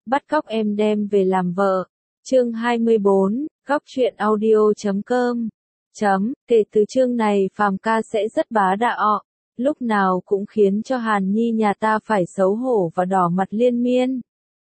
bắt cóc em đem về làm vợ. Chương 24, góc truyện audio.com. Kể từ chương này Phàm ca sẽ rất bá đạo, lúc nào cũng khiến cho Hàn Nhi nhà ta phải xấu hổ và đỏ mặt liên miên.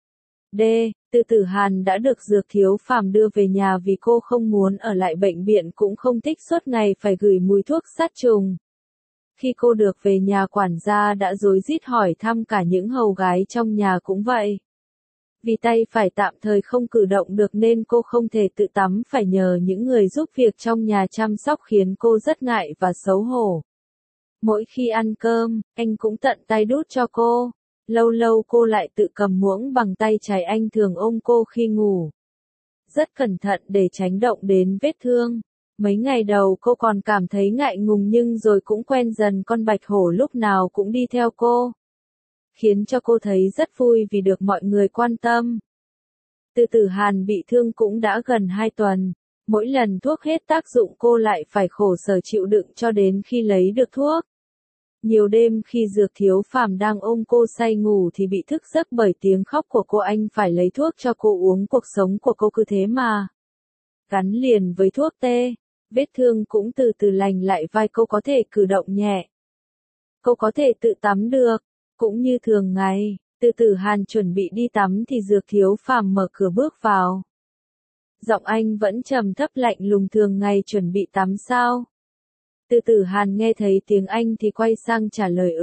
Từ Tử Hàn đã được Dược Thiếu Phàm đưa về nhà vì cô không muốn ở lại bệnh viện, cũng không thích suốt ngày phải gửi mùi thuốc sát trùng. Khi cô được về nhà, quản gia đã rối rít hỏi thăm, cả những hầu gái trong nhà cũng vậy. Vì tay phải tạm thời không cử động được nên cô không thể tự tắm, phải nhờ những người giúp việc trong nhà chăm sóc, khiến cô rất ngại và xấu hổ. Mỗi khi ăn cơm, anh cũng tận tay đút cho cô. Lâu lâu cô lại tự cầm muỗng bằng tay trái, anh thường ôm cô khi ngủ. Rất cẩn thận để tránh động đến vết thương. Mấy ngày đầu cô còn cảm thấy ngại ngùng, nhưng rồi cũng quen dần, con bạch hổ lúc nào cũng đi theo cô, khiến cho cô thấy rất vui vì được mọi người quan tâm. Từ Tử Hàn bị thương cũng đã gần 2 tuần. Mỗi lần thuốc hết tác dụng cô lại phải khổ sở chịu đựng cho đến khi lấy được thuốc. Nhiều đêm khi Dược Thiếu Phàm đang ôm cô say ngủ thì bị thức giấc bởi tiếng khóc của cô, anh phải lấy thuốc cho cô uống. Cuộc sống của cô cứ thế mà gắn liền với thuốc tê. Vết thương cũng từ từ lành lại, vai cô có thể cử động nhẹ. Cô có thể tự tắm được. Cũng như thường ngày, Từ Tử Hàn chuẩn bị đi tắm thì Dược Thiếu Phàm mở cửa bước vào. Giọng anh vẫn trầm thấp lạnh lùng, thường ngày chuẩn bị tắm sao? Từ Tử Hàn nghe thấy tiếng anh thì quay sang trả lời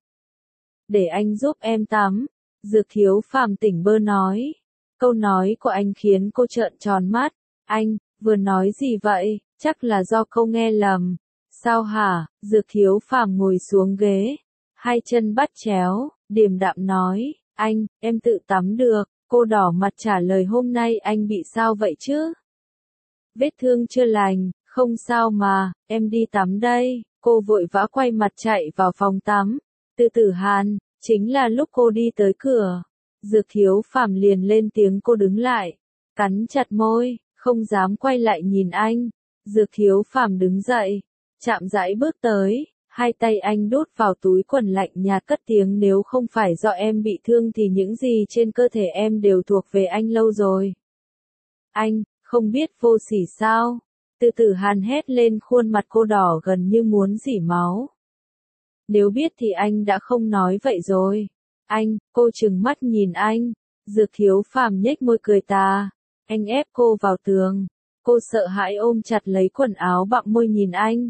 Để anh giúp em tắm. Dược Thiếu Phàm tỉnh bơ nói. Câu nói của anh khiến cô trợn tròn mắt. Anh, vừa nói gì vậy? Chắc là do câu nghe lầm. Sao hả? Dược Thiếu Phàm ngồi xuống ghế, hai chân bắt chéo, điềm đạm nói. Anh, em tự tắm được. Cô đỏ mặt trả lời. Hôm nay anh bị sao vậy chứ? Vết thương chưa lành. Không sao mà, em đi tắm đây. Cô vội vã quay mặt chạy vào phòng tắm. Từ Tử Hàn, chính là lúc cô đi tới cửa, Dược Thiếu Phàm liền lên tiếng. Cô đứng lại, cắn chặt môi, không dám quay lại nhìn anh. Dược Thiếu Phàm đứng dậy, chậm rãi bước tới, hai tay anh đút vào túi quần, lạnh nhạt cất tiếng. Nếu không phải do em bị thương thì những gì trên cơ thể em đều thuộc về anh lâu rồi. Anh, không biết vô sỉ sao? Từ Tử Hàn hét lên, khuôn mặt cô đỏ gần như muốn rỉ máu. Nếu biết thì anh đã không nói vậy rồi. Anh, cô trừng mắt nhìn anh. Dược Thiếu Phàm nhếch môi cười tà. Anh ép cô vào tường. Cô sợ hãi ôm chặt lấy quần áo, bặm môi nhìn anh.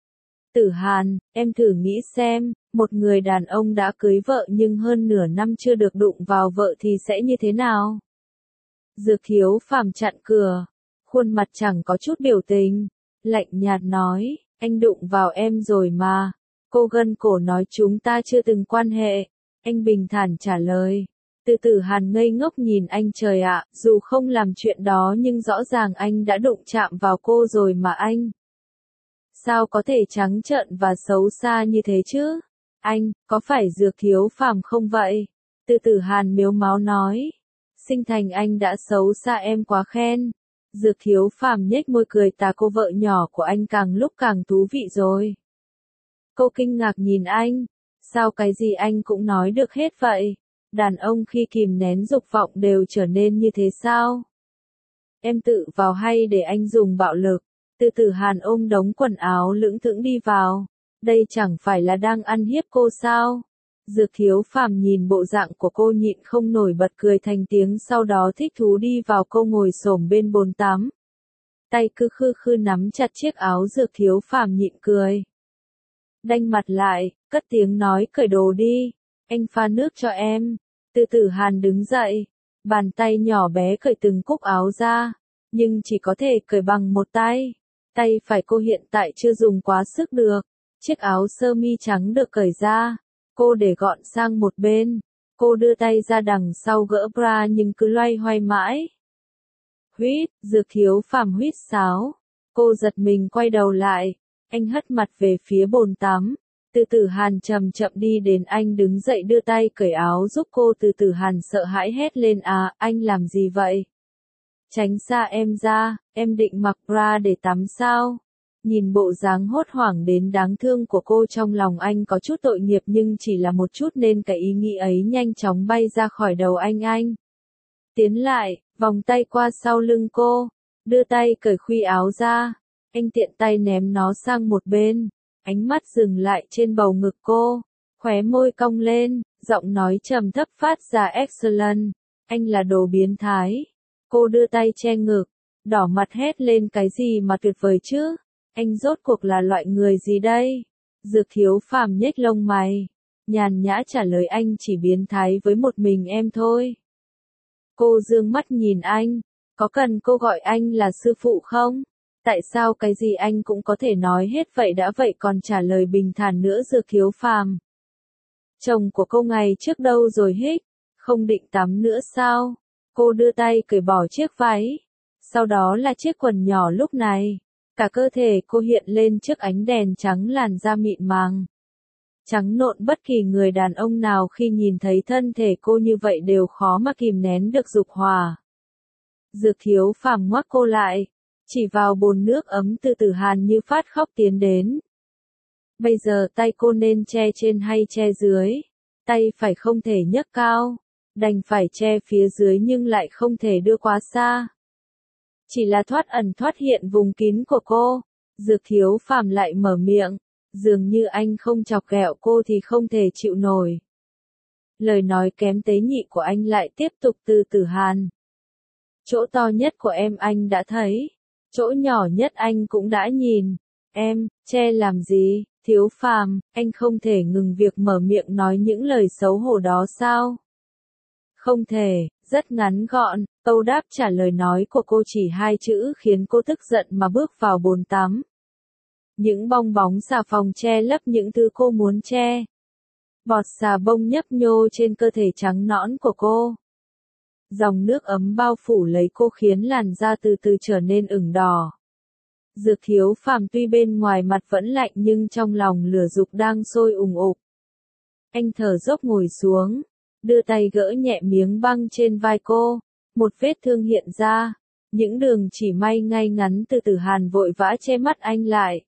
Tử Hàn, em thử nghĩ xem, một người đàn ông đã cưới vợ nhưng hơn nửa năm chưa được đụng vào vợ thì sẽ như thế nào? Dược Thiếu Phàm chặn cửa, khuôn mặt chẳng có chút biểu tình, lạnh nhạt nói. Anh đụng vào em rồi mà. Cô gân cổ nói. Chúng ta chưa từng quan hệ. Anh bình thản trả lời. Từ Tử Hàn ngây ngốc nhìn anh. Trời ạ, dù không làm chuyện đó nhưng rõ ràng anh đã đụng chạm vào cô rồi mà anh. Sao có thể trắng trợn và xấu xa như thế chứ? Anh, có phải Dược Thiếu Phàm không vậy? Từ Tử Hàn mếu máo nói. Sinh thành anh đã xấu xa, em quá khen. Dược Thiếu Phàm nhếch môi cười tà. Cô vợ nhỏ của anh càng lúc càng thú vị rồi. Cô kinh ngạc nhìn anh. Sao cái gì anh cũng nói được hết vậy? Đàn ông khi kìm nén dục vọng đều trở nên như thế sao? Em tự vào hay để anh dùng bạo lực? Từ Tử Hàn ôm đống quần áo lững thững đi vào. Đây chẳng phải là đang ăn hiếp cô sao? Dược Thiếu Phàm nhìn bộ dạng của cô nhịn không nổi bật cười thành tiếng, sau đó thích thú đi vào. Cô ngồi xổm bên bồn tắm, tay cứ khư khư nắm chặt chiếc áo. Dược Thiếu Phàm nhịn cười, đanh mặt lại, cất tiếng nói. Cởi đồ đi, anh pha nước cho em. Từ Tử Hàn đứng dậy, bàn tay nhỏ bé cởi từng cúc áo ra, nhưng chỉ có thể cởi bằng một tay. Tay phải cô hiện tại chưa dùng quá sức được. Chiếc áo sơ mi trắng được cởi ra, cô để gọn sang một bên. Cô đưa tay ra đằng sau gỡ bra nhưng cứ loay hoay mãi. Huýt, Dược Thiếu Phàm huýt sáo. Cô giật mình quay đầu lại. Anh hất mặt về phía bồn tắm. Từ Tử Hàn chậm chậm đi đến. Anh đứng dậy đưa tay cởi áo giúp cô. Từ Tử Hàn sợ hãi hét lên. À, anh làm gì vậy? Tránh xa em ra, em định mặc bra để tắm sao? Nhìn bộ dáng hốt hoảng đến đáng thương của cô, trong lòng anh có chút tội nghiệp, nhưng chỉ là một chút nên cái ý nghĩ ấy nhanh chóng bay ra khỏi đầu anh. tiến lại, vòng tay qua sau lưng cô, đưa tay cởi khuy áo ra. Anh tiện tay ném nó sang một bên, ánh mắt dừng lại trên bầu ngực cô, khóe môi cong lên, giọng nói trầm thấp phát ra excellent, anh là đồ biến thái. Cô đưa tay che ngực, đỏ mặt hét lên cái gì mà tuyệt vời chứ, anh rốt cuộc là loại người gì đây? Dược Thiếu Phàm nhếch lông mày, nhàn nhã trả lời anh chỉ biến thái với một mình em thôi. Cô dương mắt nhìn anh, có cần cô gọi anh là sư phụ không? Tại sao cái gì anh cũng có thể nói hết vậy đã vậy còn trả lời bình thản nữa Dược Thiếu Phàm. Chồng của cô ngày trước đâu rồi hích, không định tắm nữa sao? Cô đưa tay cởi bỏ chiếc váy, sau đó là chiếc quần nhỏ lúc này. Cả cơ thể cô hiện lên trước ánh đèn trắng làn da mịn màng. Trắng nộn bất kỳ người đàn ông nào khi nhìn thấy thân thể cô như vậy đều khó mà kìm nén được dục hỏa. Dược Thiếu Phàm ngoắc cô lại, chỉ vào bồn nước ấm từ Tử Hàn như phát khóc tiến đến. Bây giờ tay cô nên che trên hay che dưới? Tay phải không thể nhấc cao, đành phải che phía dưới nhưng lại không thể đưa quá xa. Chỉ là thoát ẩn thoát hiện vùng kín của cô, Dược Thiếu Phàm lại mở miệng, dường như anh không chọc ghẹo cô thì không thể chịu nổi. Lời nói kém tế nhị của anh lại tiếp tục từ Tử Hàn. Chỗ to nhất của em anh đã thấy, chỗ nhỏ nhất anh cũng đã nhìn. Em, che làm gì, Thiếu Phàm, anh không thể ngừng việc mở miệng nói những lời xấu hổ đó sao? Không thể, rất ngắn gọn, câu đáp trả lời nói của cô chỉ hai chữ khiến cô tức giận mà bước vào bồn tắm. Những bong bóng xà phòng che lấp những thứ cô muốn che. Bọt xà bông nhấp nhô trên cơ thể trắng nõn của cô. Dòng nước ấm bao phủ lấy cô khiến làn da từ từ trở nên ửng đỏ. Dược Thiếu Phàm tuy bên ngoài mặt vẫn lạnh nhưng trong lòng lửa dục đang sôi ùng ục. Anh thở dốc ngồi xuống, đưa tay gỡ nhẹ miếng băng trên vai cô, một vết thương hiện ra, những đường chỉ may ngay ngắn từ Tử Hàn vội vã che mắt anh lại.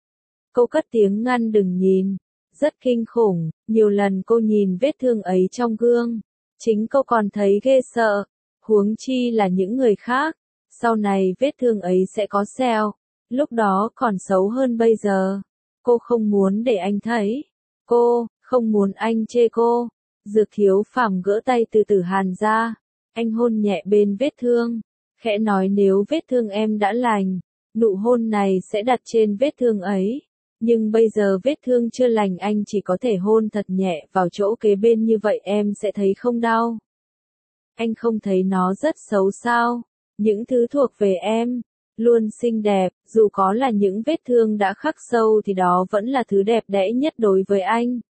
Cô cất tiếng ngăn đừng nhìn, rất kinh khủng, nhiều lần cô nhìn vết thương ấy trong gương, chính cô còn thấy ghê sợ, huống chi là những người khác, sau này vết thương ấy sẽ có sẹo, lúc đó còn xấu hơn bây giờ. Cô không muốn để anh thấy, cô không muốn anh chê cô. Dược Thiếu Phàm gỡ tay từ Tử Hàn ra, anh hôn nhẹ bên vết thương, khẽ nói nếu vết thương em đã lành, nụ hôn này sẽ đặt trên vết thương ấy, nhưng bây giờ vết thương chưa lành anh chỉ có thể hôn thật nhẹ vào chỗ kế bên như vậy em sẽ thấy không đau. Anh không thấy nó rất xấu sao? Những thứ thuộc về em, luôn xinh đẹp, dù có là những vết thương đã khắc sâu thì đó vẫn là thứ đẹp đẽ nhất đối với anh.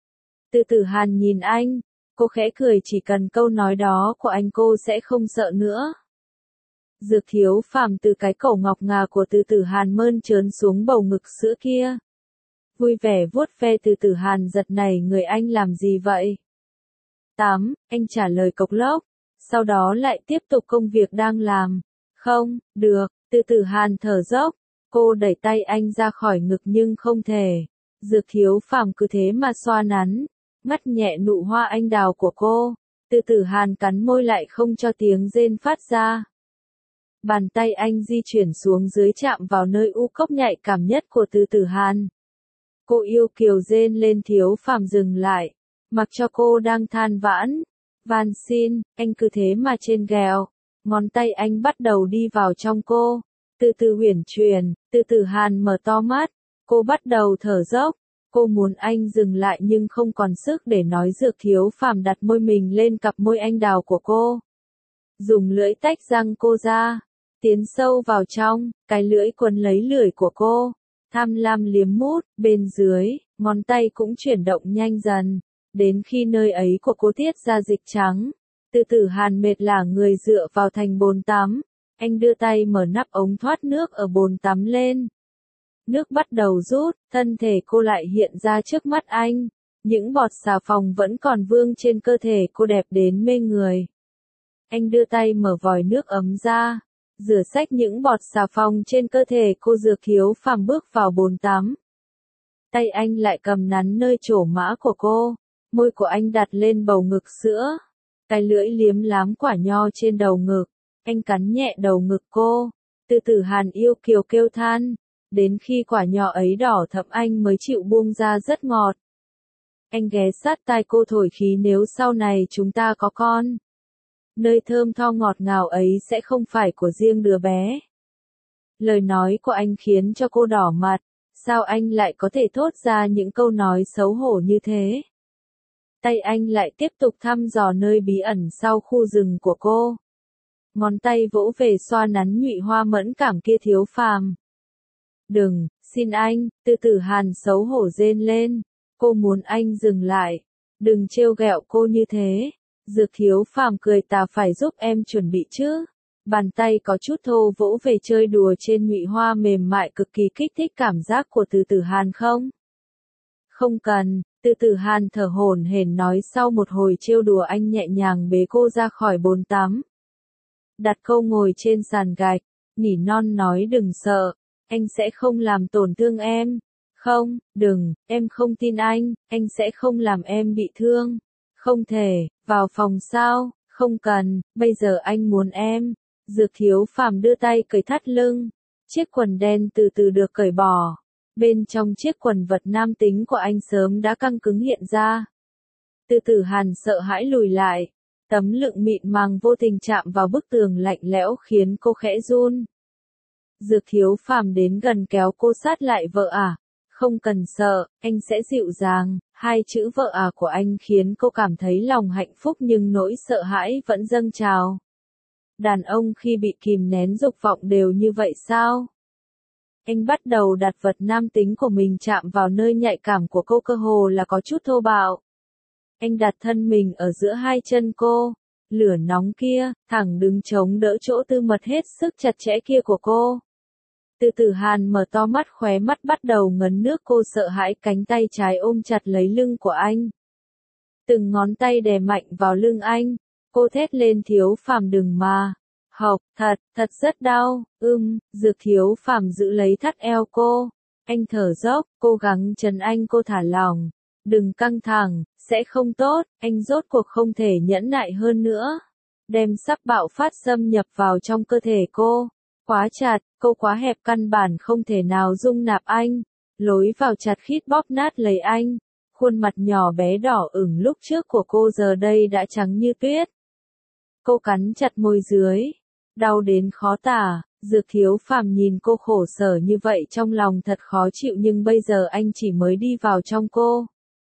Từ Tử Hàn nhìn anh, cô khẽ cười chỉ cần câu nói đó của anh cô sẽ không sợ nữa. Dược Thiếu Phàm từ cái cổ ngọc ngà của Từ Tử Hàn mơn trớn xuống bầu ngực sữa kia. Vui vẻ vuốt ve Từ Tử Hàn giật nảy người anh làm gì vậy? Tắm, anh trả lời cộc lốc, sau đó lại tiếp tục công việc đang làm. Không, được, Từ Tử Hàn thở dốc, cô đẩy tay anh ra khỏi ngực nhưng không thể. Dược Thiếu Phàm cứ thế mà xoa nắn, ngắt nhẹ nụ hoa anh đào của cô. Từ Tử Hàn cắn môi lại không cho tiếng rên phát ra. Bàn tay anh di chuyển xuống dưới chạm vào nơi u cốc nhạy cảm nhất của Từ Tử Hàn. Cô yêu kiều rên lên Thiếu Phàm dừng lại, mặc cho cô đang than vãn. Van xin, anh cứ thế mà trên ghèo. Ngón tay anh bắt đầu đi vào trong cô. Từ từ uyển chuyển, Từ Tử Hàn mở to mắt. Cô bắt đầu thở dốc. Cô muốn anh dừng lại nhưng không còn sức để nói. Dược Thiếu Phàm đặt môi mình lên cặp môi anh đào của cô. Dùng lưỡi tách răng cô ra. Tiến sâu vào trong, cái lưỡi quấn lấy lưỡi của cô. Tham lam liếm mút, bên dưới, ngón tay cũng chuyển động nhanh dần. Đến khi nơi ấy của cô tiết ra dịch trắng. Từ Tử Hàn mệt lả người dựa vào thành bồn tắm. Anh đưa tay mở nắp ống thoát nước ở bồn tắm lên. Nước bắt đầu rút, thân thể cô lại hiện ra trước mắt anh. Những bọt xà phòng vẫn còn vương trên cơ thể cô đẹp đến mê người. Anh đưa tay mở vòi nước ấm ra, rửa sạch những bọt xà phòng trên cơ thể cô. Dược Thiếu Phàm bước vào bồn tắm. Tay anh lại cầm nắn nơi trổ mã của cô, môi của anh đặt lên bầu ngực sữa. Cái lưỡi liếm lám quả nho trên đầu ngực, anh cắn nhẹ đầu ngực cô. Từ Tử Hàn yêu kiều kêu than, đến khi quả nho ấy đỏ thẫm anh mới chịu buông ra rất ngọt. Anh ghé sát tai cô thổi khí nếu sau này chúng ta có con. Nơi thơm tho ngọt ngào ấy sẽ không phải của riêng đứa bé. Lời nói của anh khiến cho cô đỏ mặt, sao anh lại có thể thốt ra những câu nói xấu hổ như thế? Tay anh lại tiếp tục thăm dò nơi bí ẩn sau khu rừng của cô. Ngón tay vỗ về xoa nắn nhụy hoa mẫn cảm kia Thiếu Phàm. Đừng, xin anh, Từ Tử Hàn xấu hổ rên lên. Cô muốn anh dừng lại. Đừng trêu ghẹo cô như thế. Dược Thiếu Phàm cười ta phải giúp em chuẩn bị chứ. Bàn tay có chút thô vỗ về chơi đùa trên nhụy hoa mềm mại cực kỳ kích thích cảm giác của Từ Tử Hàn không? Không cần, Từ Tử Hàn thở hổn hển nói sau một hồi trêu đùa anh nhẹ nhàng bế cô ra khỏi bồn tắm. Đặt cô ngồi trên sàn gạch, nỉ non nói đừng sợ, anh sẽ không làm tổn thương em. Không, đừng, em không tin anh sẽ không làm em bị thương. Không thể, vào phòng sao, không cần, bây giờ anh muốn em. Dược Thiếu Phàm đưa tay cởi thắt lưng, chiếc quần đen từ từ được cởi bỏ. Bên trong chiếc quần vật nam tính của anh sớm đã căng cứng hiện ra. Từ Tử Hàn sợ hãi lùi lại, tấm lưng mịn màng vô tình chạm vào bức tường lạnh lẽo khiến cô khẽ run. Dược Thiếu Phàm đến gần kéo cô sát lại vợ à, không cần sợ, anh sẽ dịu dàng. Hai chữ vợ à của anh khiến cô cảm thấy lòng hạnh phúc nhưng nỗi sợ hãi vẫn dâng trào. Đàn ông khi bị kìm nén dục vọng đều như vậy sao? Anh bắt đầu đặt vật nam tính của mình chạm vào nơi nhạy cảm của cô cơ hồ là có chút thô bạo. Anh đặt thân mình ở giữa hai chân cô, lửa nóng kia, thẳng đứng chống đỡ chỗ tư mật hết sức chặt chẽ kia của cô. Từ Tử Hàn mở to mắt khóe mắt bắt đầu ngấn nước cô sợ hãi cánh tay trái ôm chặt lấy lưng của anh. Từng ngón tay đè mạnh vào lưng anh, cô thét lên Thiếu Phàm đừng mà. Học, thật rất đau, Dược Thiếu Phàm giữ lấy thắt eo cô. Anh thở dốc, cố gắng trấn anh cô thả lỏng. Đừng căng thẳng, sẽ không tốt, anh rốt cuộc không thể nhẫn nại hơn nữa. Đem sắp bạo phát xâm nhập vào trong cơ thể cô. Quá chặt, cô quá hẹp căn bản không thể nào dung nạp anh. Lối vào chặt khít bóp nát lấy anh. Khuôn mặt nhỏ bé đỏ ửng lúc trước của cô giờ đây đã trắng như tuyết. Cô cắn chặt môi dưới. Đau đến khó tả, Dược Thiếu Phàm nhìn cô khổ sở như vậy trong lòng thật khó chịu nhưng bây giờ anh chỉ mới đi vào trong cô.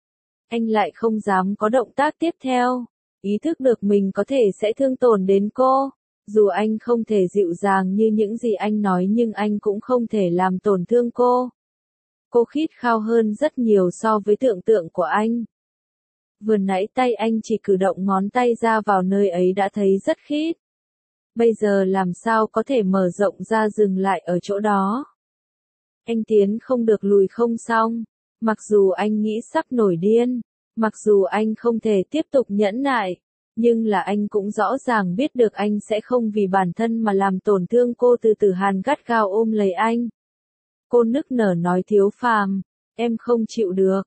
Anh lại không dám có động tác tiếp theo, ý thức được mình có thể sẽ thương tổn đến cô. Dù anh không thể dịu dàng như những gì anh nói nhưng anh cũng không thể làm tổn thương cô. Cô khít khao hơn rất nhiều so với tưởng tượng của anh. Vừa nãy tay anh chỉ cử động ngón tay ra vào nơi ấy đã thấy rất khít. Bây giờ làm sao có thể mở rộng ra dừng lại ở chỗ đó. Anh tiến không được lùi không xong. Mặc dù anh nghĩ sắp nổi điên. Mặc dù anh không thể tiếp tục nhẫn nại. Nhưng là anh cũng rõ ràng biết được anh sẽ không vì bản thân mà làm tổn thương cô. Từ Tử Hàn gắt gao ôm lấy anh. Cô nức nở nói Thiếu Phàm, em không chịu được,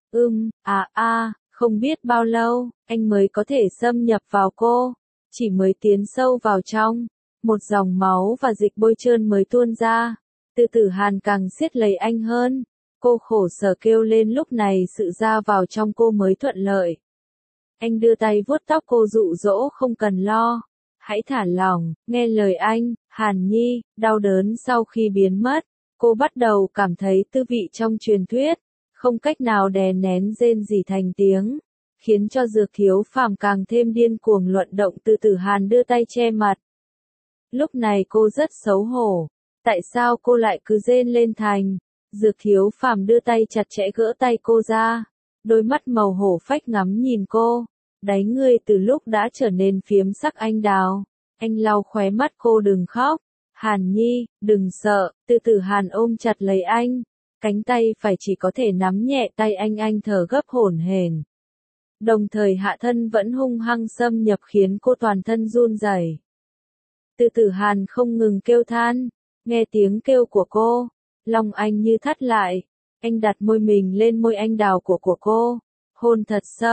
không biết bao lâu, anh mới có thể xâm nhập vào cô. Chỉ mới tiến sâu vào trong, một dòng máu và dịch bôi trơn mới tuôn ra. Từ Tử Hàn càng siết lấy anh hơn. Cô khổ sở kêu lên lúc này sự ra vào trong cô mới thuận lợi. Anh đưa tay vuốt tóc cô dụ dỗ không cần lo. Hãy thả lỏng, nghe lời anh, Hàn Nhi, đau đớn sau khi biến mất. Cô bắt đầu cảm thấy tư vị trong truyền thuyết, không cách nào đè nén rên rỉ thành tiếng, khiến cho Dược Thiếu Phàm càng thêm điên cuồng luận động. Từ Tử Hàn đưa tay che mặt. Lúc này cô rất xấu hổ, tại sao cô lại cứ rên lên thành? Dược Thiếu Phàm đưa tay chặt chẽ gỡ tay cô ra, đôi mắt màu hổ phách ngắm nhìn cô, đáy người từ lúc đã trở nên phiếm sắc anh đào. Anh lau khóe mắt cô đừng khóc. Hàn Nhi, đừng sợ. Từ Tử Hàn ôm chặt lấy anh, cánh tay phải chỉ có thể nắm nhẹ tay anh thở gấp hổn hển. Đồng thời hạ thân vẫn hung hăng xâm nhập khiến cô toàn thân run rẩy. Từ Tử Hàn không ngừng kêu than, nghe tiếng kêu của cô, lòng anh như thắt lại. Anh đặt môi mình lên môi anh đào của cô, hôn thật sâu,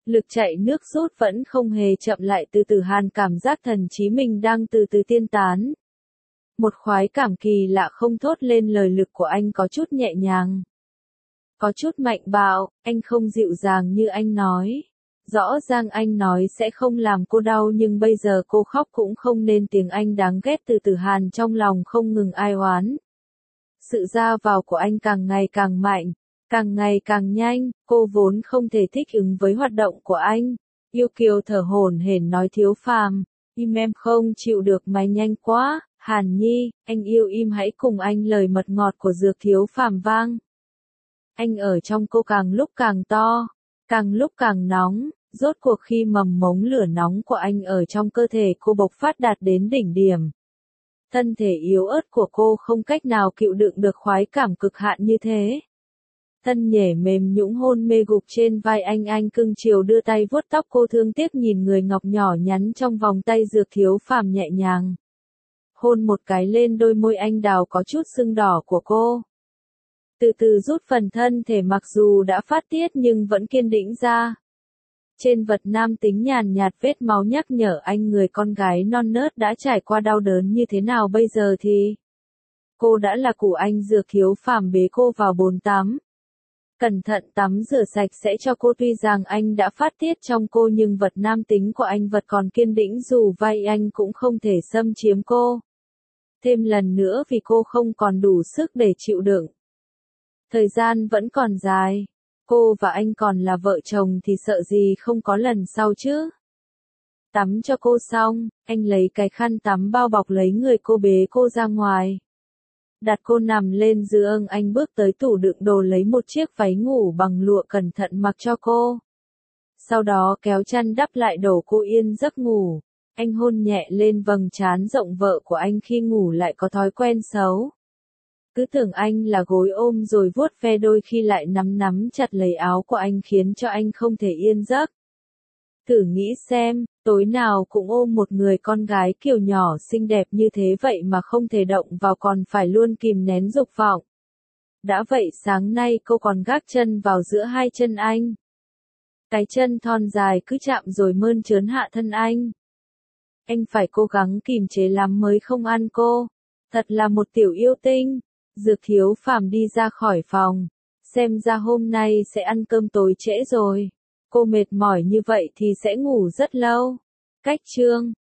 Lực chạy nước rút vẫn không hề chậm lại, từ từ Hàn cảm giác thần trí mình đang từ từ tiên tán. Một khoái cảm kỳ lạ không thốt lên lời, lực của anh có chút nhẹ nhàng, có chút mạnh bạo, anh không dịu dàng như anh nói. Rõ ràng anh nói sẽ không làm cô đau, nhưng bây giờ cô khóc cũng không nên tiếng anh đáng ghét. Từ từ Hàn trong lòng không ngừng ai oán. Sự ra vào của anh càng ngày càng mạnh, càng ngày càng nhanh, cô vốn không thể thích ứng với hoạt động của anh. Yêu Kiều thở hổn hển nói, Thiếu Phàm, em không chịu được máy nhanh quá. Hàn Nhi, anh yêu im hãy cùng anh. Lời mật ngọt của Dược Thiếu Phàm vang. Anh ở trong cô càng lúc càng to, càng lúc càng nóng. Rốt cuộc khi mầm mống lửa nóng của anh ở trong cơ thể cô bộc phát đạt đến đỉnh điểm. Thân thể yếu ớt của cô không cách nào chịu đựng được khoái cảm cực hạn như thế. Thân nhễ mềm nhũn hôn mê gục trên vai anh cưng chiều đưa tay vuốt tóc cô, thương tiếc nhìn người ngọc nhỏ nhắn trong vòng tay Dược Thiếu Phàm, nhẹ nhàng hôn một cái lên đôi môi anh đào có chút sưng đỏ của cô. Từ từ rút phần thân thể mặc dù đã phát tiết nhưng vẫn kiên định ra. Trên vật nam tính nhàn nhạt vết máu nhắc nhở anh người con gái non nớt đã trải qua đau đớn như thế nào. Bây giờ thì cô đã là của anh. Dược Thiếu Phàm bế cô vào bồn tắm. Cẩn thận tắm rửa sạch sẽ cho cô. Tuy rằng anh đã phát tiết trong cô nhưng vật nam tính của anh vật còn kiên định, dù vai anh cũng không thể xâm chiếm cô. Thêm lần nữa vì cô không còn đủ sức để chịu đựng. Thời gian vẫn còn dài. Cô và anh còn là vợ chồng thì sợ gì không có lần sau chứ. Tắm cho cô xong, anh lấy cái khăn tắm bao bọc lấy người cô, bế cô ra ngoài. Đặt cô nằm lên giường, anh bước tới tủ đựng đồ lấy một chiếc váy ngủ bằng lụa cẩn thận mặc cho cô. Sau đó kéo chăn đắp lại đổ cô yên giấc ngủ. Anh hôn nhẹ lên vầng trán rộng vợ của anh. Khi ngủ lại có thói quen xấu. Cứ tưởng anh là gối ôm rồi vuốt ve, đôi khi lại nắm chặt lấy áo của anh khiến cho anh không thể yên giấc. Thử nghĩ xem, tối nào cũng ôm một người con gái kiểu nhỏ xinh đẹp như thế vậy mà không thể động vào, còn phải luôn kìm nén dục vọng. Đã vậy sáng nay cô còn gác chân vào giữa hai chân anh. Cái chân thon dài cứ chạm rồi mơn trớn hạ thân anh. Anh phải cố gắng kìm chế lắm mới không ăn cô. Thật là một tiểu yêu tinh. Dược Thiếu Phàm đi ra khỏi phòng. Xem ra hôm nay sẽ ăn cơm tối trễ rồi. Cô mệt mỏi như vậy thì sẽ ngủ rất lâu. Cách chương